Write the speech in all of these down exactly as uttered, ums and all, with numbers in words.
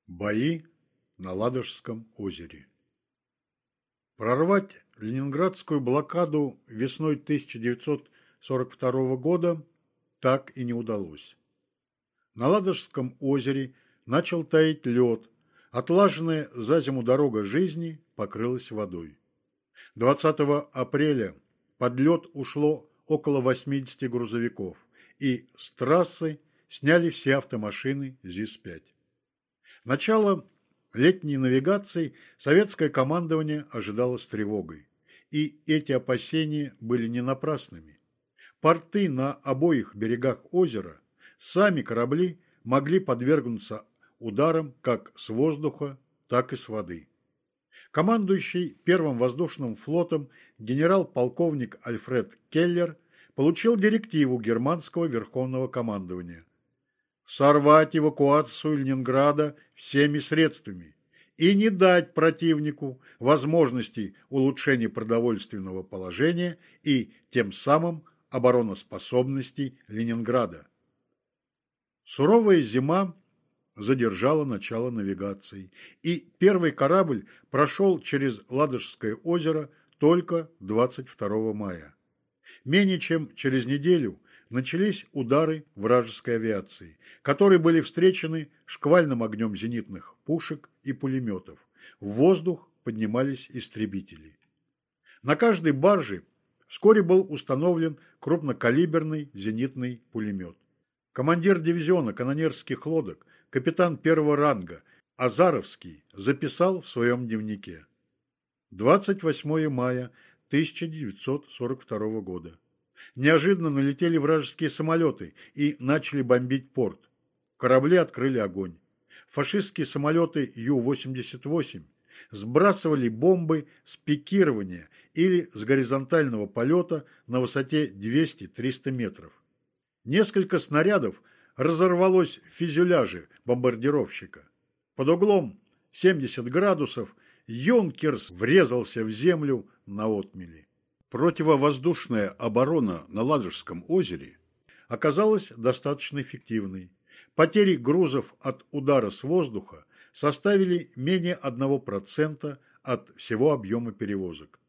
Бои на Ладожском озере. Прорвать ленинградскую блокаду весной тысяча девятьсот сорок второго года так и не удалось. На Ладожском озере начал таять лед, отлаженная за зиму дорога жизни покрылась водой. двадцатого апреля под лед ушло около восьмидесяти грузовиков, и с трассы сняли все автомашины ЗИС пять. Начало летней навигации советское командование ожидало с тревогой, и эти опасения были не напрасными. Порты на обоих берегах озера, сами корабли могли подвергнуться ударам как с воздуха, так и с воды. Командующий Первым воздушным флотом генерал-полковник Альфред Келлер получил директиву германского верховного командования сорвать эвакуацию Ленинграда всеми средствами и не дать противнику возможности улучшения продовольственного положения и тем самым обороноспособности Ленинграда. Суровая зима задержала начало навигации, и первый корабль прошел через Ладожское озеро только двадцать второго мая. Менее чем через неделю начались удары вражеской авиации, которые были встречены шквальным огнем зенитных пушек и пулеметов. В воздух поднимались истребители. На каждой барже вскоре был установлен крупнокалиберный зенитный пулемет. Командир дивизиона канонерских лодок, капитан первого ранга Азаровский, записал в своем дневнике: двадцать восьмого мая тысяча девятьсот сорок второго года. Неожиданно налетели вражеские самолеты и начали бомбить порт. Корабли открыли огонь. Фашистские самолеты Ю восемьдесят восемь сбрасывали бомбы с пикирования или с горизонтального полета на высоте двести-триста метров. Несколько снарядов разорвалось в фюзеляже бомбардировщика. Под углом семьдесят градусов «Юнкерс» врезался в землю на отмели. Противовоздушная оборона на Ладожском озере оказалась достаточно эффективной. Потери грузов от удара с воздуха составили менее одного процента от всего объема перевозок.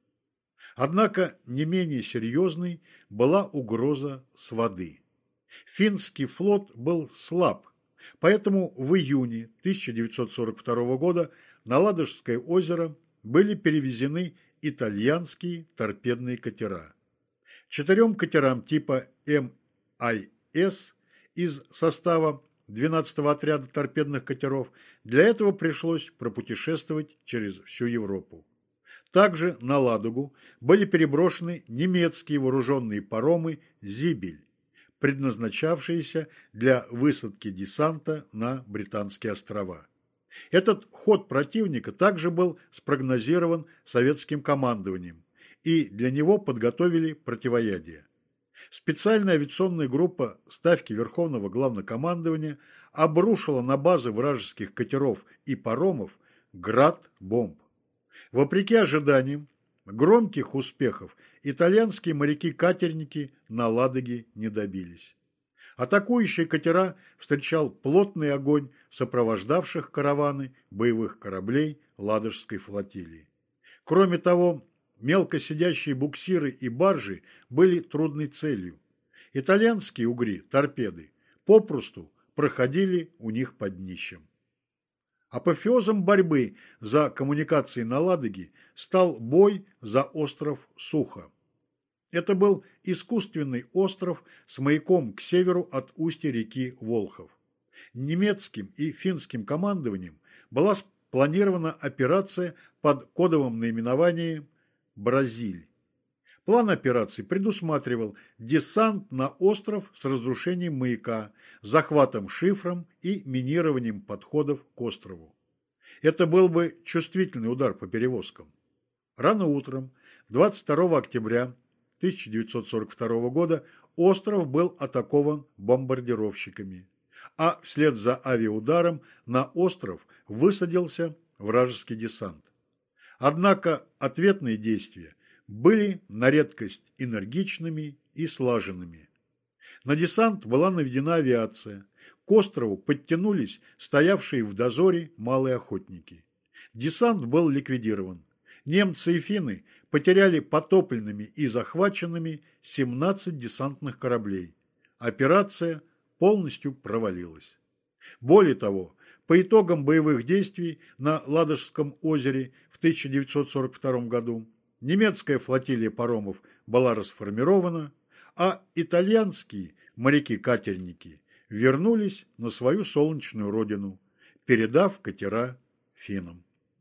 Однако не менее серьезной была угроза с воды. Финский флот был слаб, поэтому в июне тысяча девятьсот сорок второго года на Ладожское озеро были перевезены итальянские торпедные катера. Четырем катерам типа эм ай эс из состава двенадцатого отряда торпедных катеров для этого пришлось пропутешествовать через всю Европу. Также на Ладогу были переброшены немецкие вооруженные паромы «Зибель», предназначавшиеся для высадки десанта на Британские острова. Этот ход противника также был спрогнозирован советским командованием, и для него подготовили противоядие. Специальная авиационная группа Ставки Верховного Главнокомандования обрушила на базы вражеских катеров и паромов град бомб. Вопреки ожиданиям громких успехов итальянские моряки-катерники на Ладоге не добились. Атакующие катера встречал плотный огонь сопровождавших караваны боевых кораблей Ладожской флотилии. Кроме того, мелкосидящие буксиры и баржи были трудной целью. Итальянские угри, торпеды, попросту проходили у них под днищем. Апофеозом борьбы за коммуникации на Ладоге стал бой за остров Сухо. Это был искусственный остров с маяком к северу от устья реки Волхов. Немецким и финским командованием была спланирована операция под кодовым наименованием «Бразиль». План операции предусматривал десант на остров с разрушением маяка, захватом шифром и минированием подходов к острову. Это был бы чувствительный удар по перевозкам. Рано утром, двадцать второго октября тысяча девятьсот сорок второго года, остров был атакован бомбардировщиками, а вслед за авиаударом на остров высадился вражеский десант. Однако ответные действия были на редкость энергичными и слаженными. На десант была наведена авиация. к острову подтянулись стоявшие в дозоре малые охотники. Десант был ликвидирован. Немцы и финны потеряли потопленными и захваченными семнадцать десантных кораблей. Операция полностью провалилась. Более того, по итогам боевых действий на Ладожском озере в тысяча девятьсот сорок втором году немецкая флотилия паромов была расформирована, а итальянские моряки-катерники вернулись на свою солнечную родину, передав катера финнам.